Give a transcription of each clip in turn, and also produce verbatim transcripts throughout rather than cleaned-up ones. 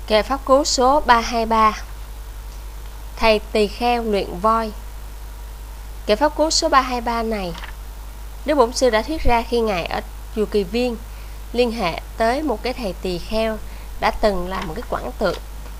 Kệ pháp cú số ba hai ba. Thầy tỳ kheo luyện voi. Kệ pháp cú số ba hai ba này, Đức Bổn Sư đã thuyết ra khi Ngài ở chùa Kỳ Viên liên hệ tới một cái thầy tỳ kheo đã từng là một cái quảng tượng.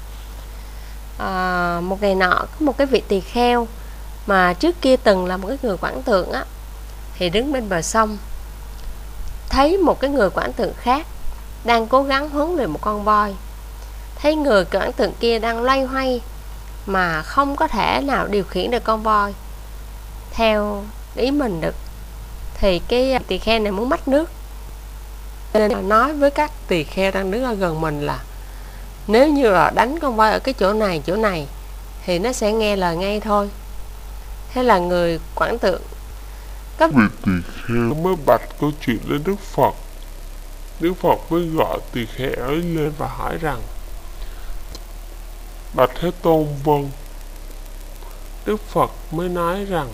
à, Một ngày nọ có một cái vị tỳ kheo mà trước kia từng là một cái người quảng tượng á, thì đứng bên bờ sông thấy một cái người quảng tượng khác đang cố gắng huấn luyện một con voi. Thấy người quảng tượng kia đang loay hoay mà không có thể nào điều khiển được con voi theo ý mình được, thì cái tỳ kheo này muốn mách nước, nên nói với các tỳ kheo đang đứng ở gần mình là nếu như là đánh con voi ở cái chỗ này chỗ này thì nó sẽ nghe lời ngay thôi. Thế là người quảng tượng các vị tỳ kheo mới bạch câu chuyện lên Đức Phật. Đức Phật mới gọi tỳ kheo ấy lên và hỏi rằng: Bạch Thế Tôn, vâng. Đức Phật mới nói rằng: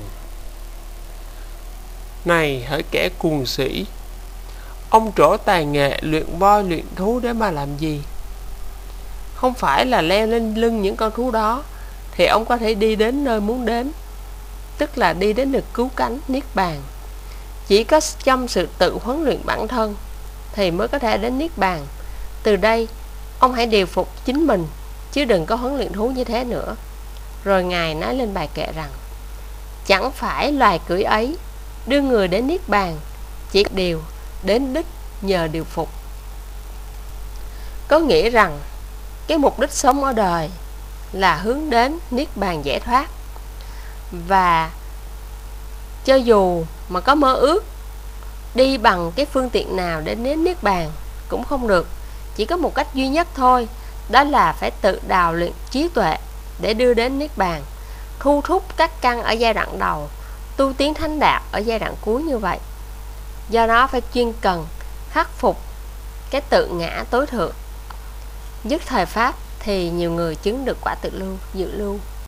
Này hỡi kẻ cuồng sĩ, ông trổ tài nghệ luyện voi luyện thú để mà làm gì? Không phải là leo lên lưng những con thú đó thì ông có thể đi đến nơi muốn đến, tức là đi đến được cứu cánh niết bàn. Chỉ có trong sự tự huấn luyện bản thân thì mới có thể đến niết bàn. Từ đây ông hãy điều phục chính mình, chứ đừng có huấn luyện thú như thế nữa. Rồi Ngài nói lên bài kệ rằng: Chẳng phải loài cưỡi ấy đưa người đến niết bàn, chỉ điều đến đích nhờ điều phục. Có nghĩa rằng cái mục đích sống ở đời là hướng đến niết bàn giải thoát. Và cho dù mà có mơ ước đi bằng cái phương tiện nào để đến niết bàn cũng không được. Chỉ có một cách duy nhất thôi, đó là phải tự đào luyện trí tuệ để đưa đến niết bàn, thu thúc các căn ở giai đoạn đầu, tu tiến thánh đạo ở giai đoạn cuối như vậy. Do đó phải chuyên cần khắc phục cái tự ngã tối thượng. Dứt thời pháp thì nhiều người chứng được quả tự lưu, dự lưu.